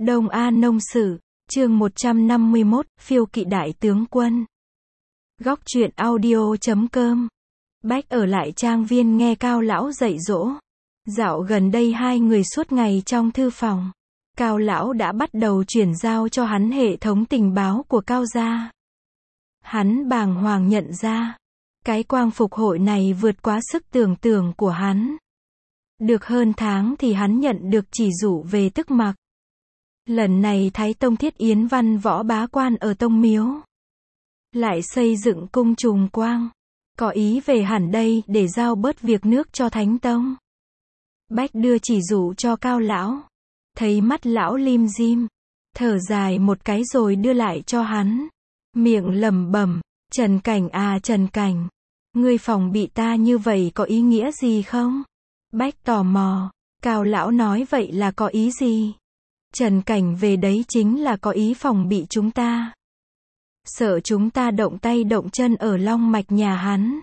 Đông An Nông Sử, chương 151, phiêu kỵ đại tướng quân. Góc truyện audio.com. Bách ở lại trang viên nghe Cao lão dạy dỗ. Dạo gần đây hai người suốt ngày trong thư phòng. Cao lão đã bắt đầu chuyển giao cho hắn hệ thống tình báo của Cao gia. Hắn bàng hoàng nhận ra, cái quang phục hội này vượt quá sức tưởng tượng của hắn. Được hơn tháng thì hắn nhận được chỉ dụ về Tức Mặc. Lần này Thái Tông thiết yến văn võ bá quan ở Tông Miếu. Lại xây dựng cung trùng quang. Có ý về hẳn đây để giao bớt việc nước cho Thánh Tông. Bách đưa chỉ dụ cho Cao lão. Thấy mắt lão lim dim. Thở dài một cái rồi đưa lại cho hắn. Miệng lẩm bẩm, Trần Cảnh à Trần Cảnh. Ngươi phòng bị ta như vậy có ý nghĩa gì không? Bách tò mò. Cao lão nói vậy là có ý gì? Trần Cảnh về đấy chính là có ý phòng bị chúng ta. Sợ chúng ta động tay động chân ở long mạch nhà hắn.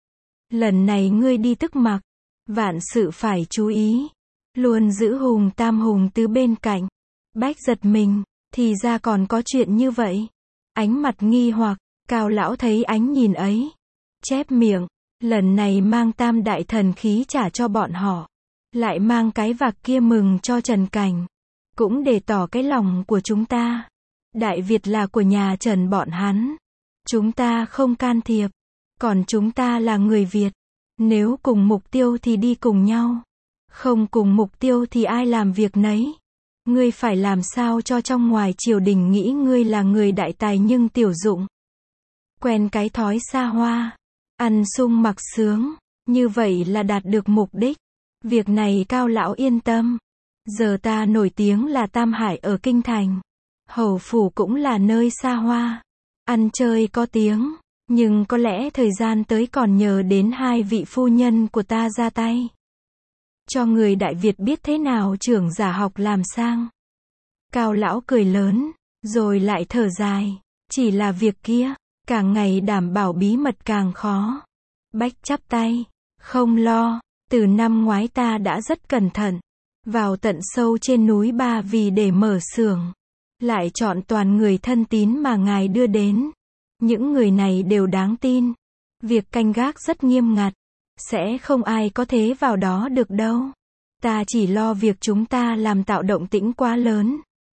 Lần này ngươi đi Tức Mặc. Vạn sự phải chú ý. Luôn giữ hùng tam hùng tứ bên cạnh. Bách giật mình. Thì ra còn có chuyện như vậy. Ánh mặt nghi hoặc. Cao lão thấy ánh nhìn ấy. Chép miệng. Lần này mang tam đại thần khí trả cho bọn họ. Lại mang cái vạc kia mừng cho Trần Cảnh. Cũng để tỏ cái lòng của chúng ta. Đại Việt là của nhà Trần bọn hắn. Chúng ta không can thiệp. Còn chúng ta là người Việt. Nếu cùng mục tiêu thì đi cùng nhau. Không cùng mục tiêu thì ai làm việc nấy. Ngươi phải làm sao cho trong ngoài triều đình nghĩ ngươi là người đại tài nhưng tiểu dụng. Quen cái thói xa hoa. Ăn sung mặc sướng. Như vậy là đạt được mục đích. Việc này Cao lão yên tâm. Giờ ta nổi tiếng là Tam Hải ở Kinh Thành. Hầu phủ cũng là nơi xa hoa. Ăn chơi có tiếng. Nhưng có lẽ thời gian tới còn nhờ đến hai vị phu nhân của ta ra tay. Cho người Đại Việt biết thế nào trưởng giả học làm sang. Cao lão cười lớn. Rồi lại thở dài. Chỉ là việc kia. Càng ngày đảm bảo bí mật càng khó. Bách chắp tay. Không lo. Từ năm ngoái ta đã rất cẩn thận. Vào tận sâu trên núi Ba Vì để mở xưởng. Lại chọn toàn người thân tín mà ngài đưa đến. Những người này đều đáng tin. Việc canh gác rất nghiêm ngặt. Sẽ không ai có thế vào đó được đâu. Ta chỉ lo việc chúng ta làm tạo động tĩnh quá lớn.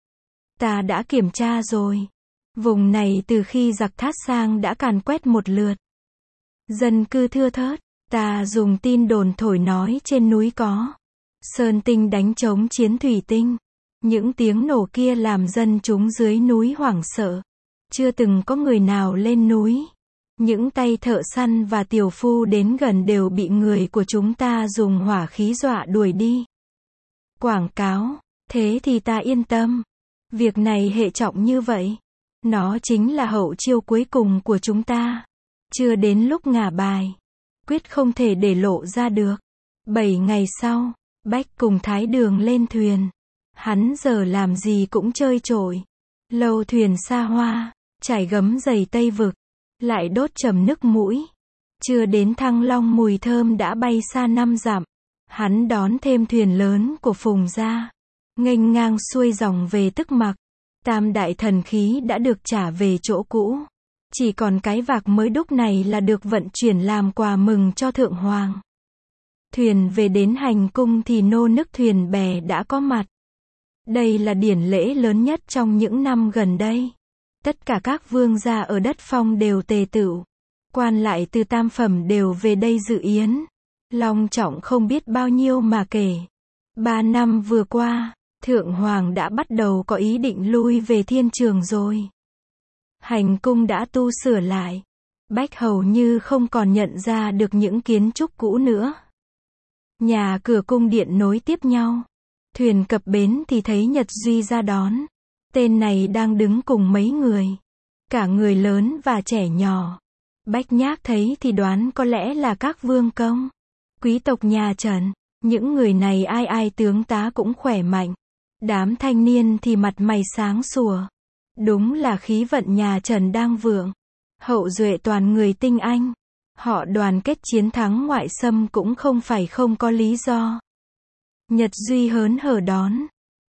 Ta đã kiểm tra rồi. Vùng này từ khi giặc Thát sang đã càn quét một lượt. Dân cư thưa thớt. Ta dùng tin đồn thổi nói trên núi có Sơn Tinh đánh chống chiến thủy tinh. Những tiếng nổ kia làm dân chúng dưới núi hoảng sợ. Chưa từng có người nào lên núi. Những tay thợ săn và tiểu phu đến gần đều bị người của chúng ta dùng hỏa khí dọa đuổi đi. Quảng cáo. Thế thì ta yên tâm. Việc này hệ trọng như vậy. Nó chính là hậu chiêu cuối cùng của chúng ta. Chưa đến lúc ngả bài. Quyết không thể để lộ ra được. 7 ngày sau, Bách cùng Thái Đường lên thuyền. Hắn giờ làm gì cũng chơi trội. Lâu thuyền xa hoa, trải gấm giày Tây Vực. Lại đốt trầm nức mũi. Chưa đến Thăng Long mùi thơm đã bay xa 5 dặm. Hắn đón thêm thuyền lớn của Phùng gia. Nghênh ngang xuôi dòng về Tức Mặc. Tam đại thần khí đã được trả về chỗ cũ. Chỉ còn cái vạc mới đúc này là được vận chuyển làm quà mừng cho Thượng Hoàng. Thuyền về đến hành cung thì nô nức thuyền bè đã có mặt. Đây là điển lễ lớn nhất trong những năm gần đây. Tất cả các vương gia ở đất Phong đều tề tựu. Quan lại từ tam phẩm đều về đây dự yến. Long trọng không biết bao nhiêu mà kể. 3 năm vừa qua, Thượng Hoàng đã bắt đầu có ý định lui về thiên trường rồi. Hành cung đã tu sửa lại. Bách hầu như không còn nhận ra được những kiến trúc cũ nữa. Nhà cửa cung điện nối tiếp nhau. Thuyền cập bến thì thấy Nhật Duy ra đón. Tên này đang đứng cùng mấy người. Cả người lớn và trẻ nhỏ. Bách Nhác thấy thì đoán có lẽ là các vương công. Quý tộc nhà Trần. Những người này ai ai tướng tá cũng khỏe mạnh. Đám thanh niên thì mặt mày sáng sủa. Đúng là khí vận nhà Trần đang vượng. Hậu duệ toàn người tinh anh. Họ đoàn kết chiến thắng ngoại xâm cũng không phải không có lý do. Nhật Duy hớn hở đón.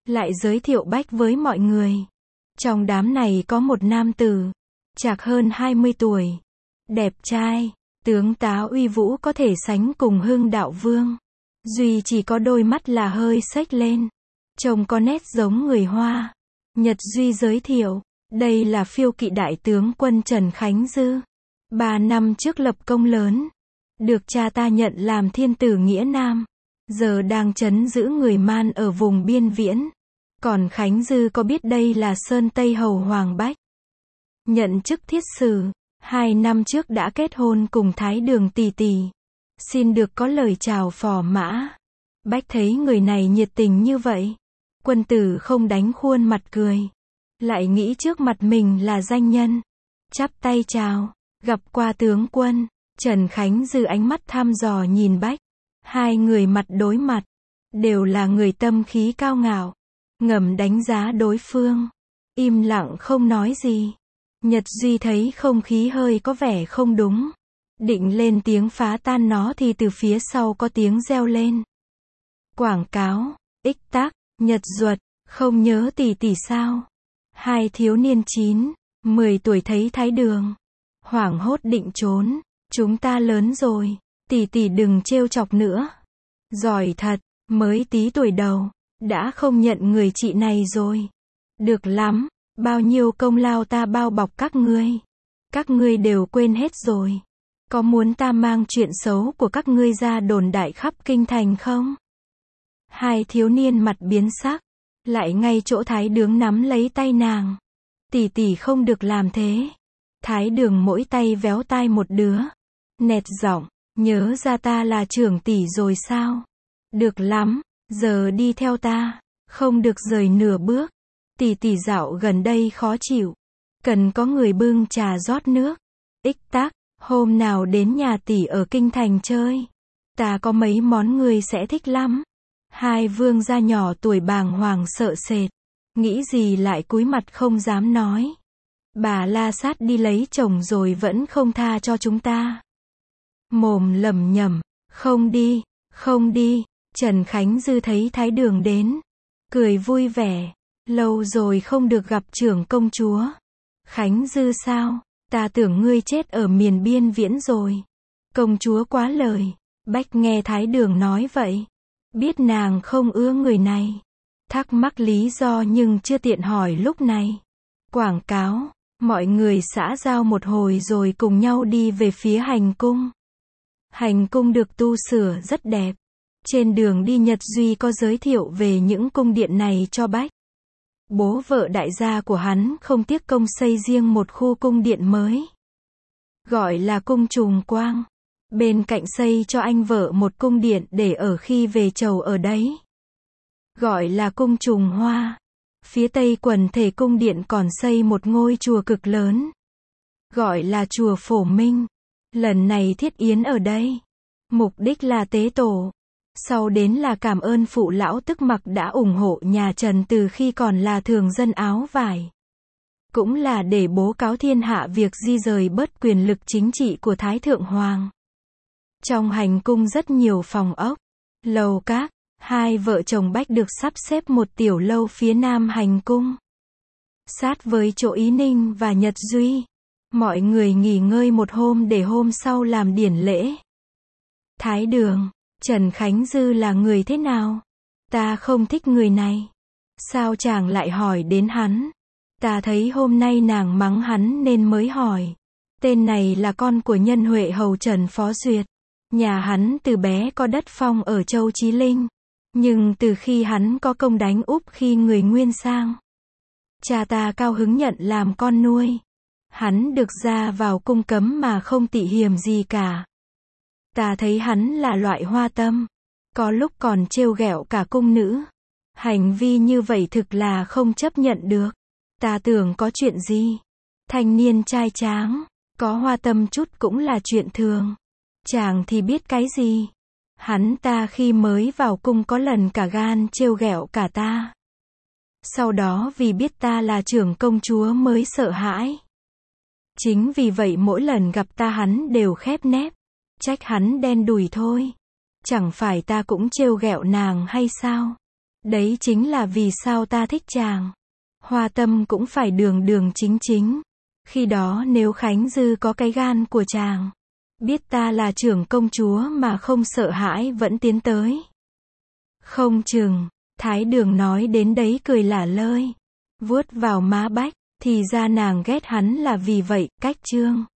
lại giới thiệu Bách với mọi người. Trong đám này có một nam tử, chạc hơn 20 tuổi, đẹp trai, tướng tá uy vũ có thể sánh cùng Hưng Đạo Vương. Duy chỉ có đôi mắt là hơi xếch lên, trông có nét giống người Hoa. Nhật Duy giới thiệu, đây là phiêu kỵ đại tướng quân Trần Khánh Dư. 3 năm trước lập công lớn, được cha ta nhận làm thiên tử nghĩa Nam, giờ đang trấn giữ người Man ở vùng biên viễn. Còn Khánh Dư có biết đây là Sơn Tây Hầu Hoàng Bách, nhận chức thiết sử, 2 năm trước đã kết hôn cùng Thái Đường tỷ tỷ. Xin được có lời chào phò mã. Bách thấy người này nhiệt tình như vậy, quân tử không đánh khuôn mặt cười, lại nghĩ trước mặt mình là danh nhân, chắp tay chào, gặp qua tướng quân. Trần Khánh Dư ánh mắt thăm dò nhìn Bách. Hai người mặt đối mặt, đều là người tâm khí cao ngạo, ngầm đánh giá đối phương, im lặng không nói gì. Nhật Duy thấy không khí hơi có vẻ không đúng, định lên tiếng phá tan nó thì từ phía sau có tiếng reo lên. Quảng cáo, ích tác, Nhật Duật, không nhớ tỷ tỷ sao? Hai thiếu niên 9, 10 tuổi thấy Thái Đường, hoảng hốt định trốn. Chúng ta lớn rồi, tỷ tỷ đừng trêu chọc nữa. Giỏi thật, mới tí tuổi đầu, đã không nhận người chị này rồi. Được lắm, bao nhiêu công lao ta bao bọc các ngươi đều quên hết rồi. Có muốn ta mang chuyện xấu của các ngươi ra đồn đại khắp kinh thành không? Hai thiếu niên mặt biến sắc, lại ngay chỗ Thái Đường nắm lấy tay nàng. Tỷ tỷ không được làm thế. Thái Đường mỗi tay véo tai một đứa, nẹt giọng, nhớ ra ta là trưởng tỷ rồi sao? Được lắm, giờ đi theo ta, không được rời nửa bước. Tỷ tỷ dạo gần đây khó chịu, cần có người bưng trà rót nước. Ích tác, hôm nào đến nhà tỷ ở kinh thành chơi, ta có mấy món người sẽ thích lắm. Hai vương gia nhỏ tuổi bàng hoàng sợ sệt, nghĩ gì lại cúi mặt không dám nói. Bà La Sát đi lấy chồng rồi vẫn không tha cho chúng ta. Mồm lẩm nhẩm, không đi, không đi. Trần Khánh Dư thấy Thái Đường đến, cười vui vẻ, lâu rồi không được gặp trưởng công chúa. Khánh Dư sao, ta tưởng ngươi chết ở miền biên viễn rồi. Công chúa quá lời. Bách nghe Thái Đường nói vậy, biết nàng không ưa người này, thắc mắc lý do nhưng chưa tiện hỏi lúc này. Quảng cáo, mọi người xã giao một hồi rồi cùng nhau đi về phía hành cung. Hành cung được tu sửa rất đẹp. Trên đường đi Nhật Duy có giới thiệu về những cung điện này cho Bách. Bố vợ đại gia của hắn không tiếc công xây riêng một khu cung điện mới, gọi là cung Trùng Quang. Bên cạnh xây cho anh vợ một cung điện để ở khi về chầu ở đấy, gọi là cung Trùng Hoa. Phía tây quần thể cung điện còn xây một ngôi chùa cực lớn, gọi là chùa Phổ Minh. Lần này thiết yến ở đây, mục đích là tế tổ. Sau đến là cảm ơn phụ lão Tức Mặc đã ủng hộ nhà Trần từ khi còn là thường dân áo vải. Cũng là để bố cáo thiên hạ việc di rời bớt quyền lực chính trị của Thái Thượng Hoàng. Trong hành cung rất nhiều phòng ốc, lầu các. Hai vợ chồng Bách được sắp xếp một tiểu lâu phía nam hành cung, sát với chỗ Ý Ninh và Nhật Duy. Mọi người nghỉ ngơi một hôm để hôm sau làm điển lễ. Thái Đường, Trần Khánh Dư là người thế nào? Ta không thích người này. Sao chàng lại hỏi đến hắn? Ta thấy hôm nay nàng mắng hắn nên mới hỏi. Tên này là con của nhân huệ hầu Trần Phó Duyệt. Nhà hắn từ bé có đất phong ở Châu Chí Linh. Nhưng từ khi hắn có công đánh Úp khi người Nguyên sang, cha ta cao hứng nhận làm con nuôi. Hắn được ra vào cung cấm mà không tị hiềm gì cả. Ta thấy hắn là loại hoa tâm, có lúc còn trêu ghẹo cả cung nữ. Hành vi như vậy thực là không chấp nhận được. Ta tưởng có chuyện gì. Thanh niên trai tráng, có hoa tâm chút cũng là chuyện thường. Chàng thì biết cái gì. Hắn ta khi mới vào cung có lần cả gan trêu ghẹo cả ta. Sau đó vì biết ta là trưởng công chúa mới sợ hãi. Chính vì vậy mỗi lần gặp ta hắn đều khép nép. Trách hắn đen đủi thôi. Chẳng phải ta cũng trêu ghẹo nàng hay sao? Đấy chính là vì sao ta thích chàng. Hoa tâm cũng phải đường đường chính chính. Khi đó nếu Khánh Dư có cái gan của chàng, biết ta là trưởng công chúa mà không sợ hãi vẫn tiến tới. Không chừng, Thái Đường nói đến đấy cười lả lơi, vuốt vào má Bách, thì ra nàng ghét hắn là vì vậy, cách Trương.